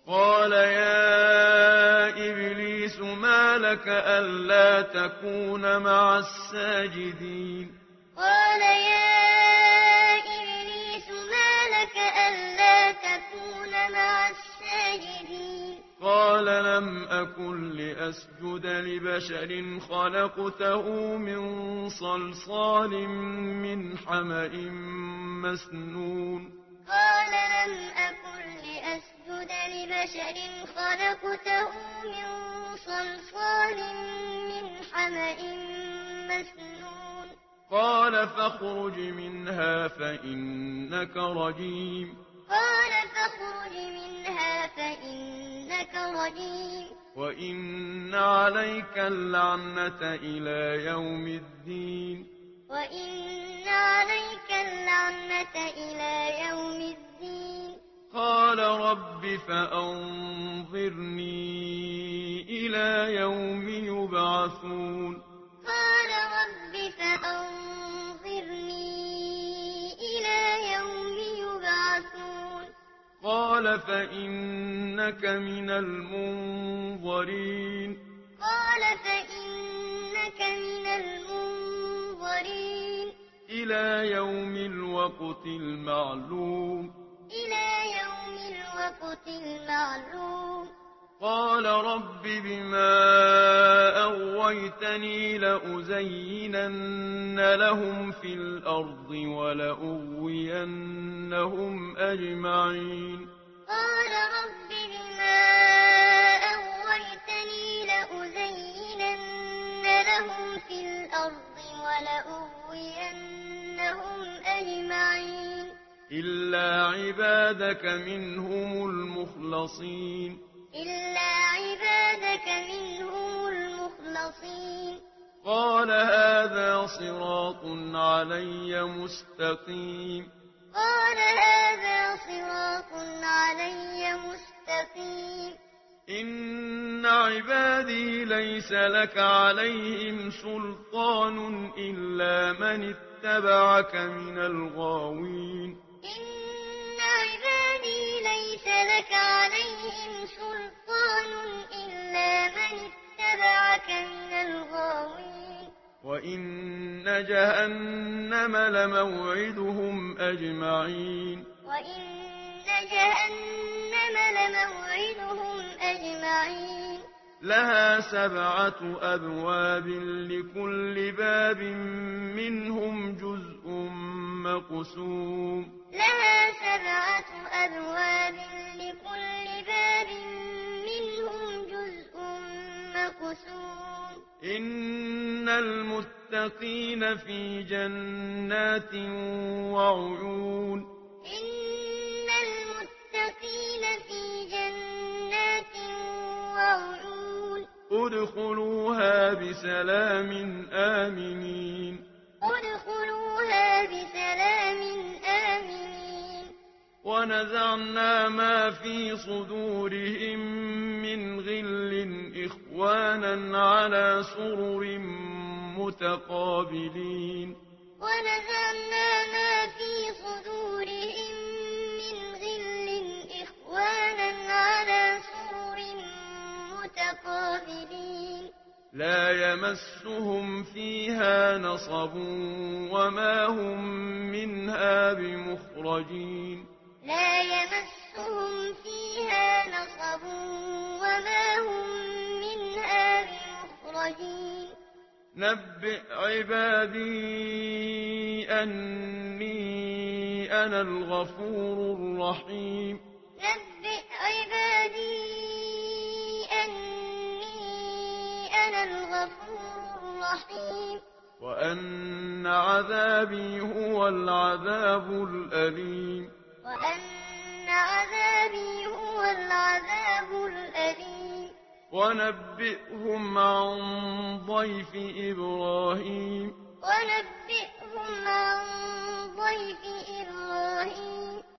قال يا إبليس ما لك ألا تكون مع الساجدين قال يا إبليس ما لك ألا تكون مع الساجدين قال لم أكن لأسجد لبشر خلقته من صلصال من حمأ مسنون قال لم أكن لأسجد لبشر خلقته من صلصال من حمأ مسنون قال فاخرج منها فإنك رجيم قال فاخرج منها فإنك رجيم وإن عليك اللعنة إلى يوم الدين وإن عليك اللعنة إلى يوم الدين قال رب فأنظرني إلى يوم يبعثون قال رب فأنظرني إلى يوم يبعثون قال فإنك من المنظرين قال فإنك من المنظرين إلى يوم الوقت المعلوم إلى يوم الوقت المعلوم قال رب بما أغويتني لأزينن لهم في الأرض ولأغوينهم أجمعين قال رب بما أغويتني لأزينن لهم في الأرض ولأغوينهم أجمعين إلا عبادك منهم المخلصين إلا عبادك منهم المخلصين قال هذا صراط علي مستقيم قال هذا صراط علي مستقيم إن عبادي ليس لك عليهم سلطان إلا من اتبعك من الغاوين إن عبادي ليس لك عليهم سلطان إلا من اتبعك من الغاوين وإن جهنم لموعدهم أجمعين وإن جهنم لموعدهم أجمعين لها 7 أبواب لكل باب منهم جزء مقسوم لها 7 أبواب لكل باب منهم جزء مقسوم إن المتقين في جنات وعيون إن المتقين في جنات وعيون ادخلوها بسلام آمنين ادخلوها بسلام آمنين ونزعنا ما في صدورهم من غل إخوانا على سرر متقابلين ونزعنا ما في صدورهم من غل إخوانا على سرر متقابلين لا يمسهم فيها نصب وما هم منها بمخرجين لا يمسهم فيها نصب وما هم منها بمخرجين نبئ عبادي أني أنا الغفور الرحيم نبئ عبادي أني أنا الغفور الرحيم وأن عذابي هو العذاب الأليم وأن عذابي هو العذاب الأليم ونبئهم عن ضيف إبراهيم ونبئهم عن ضيف إبراهيم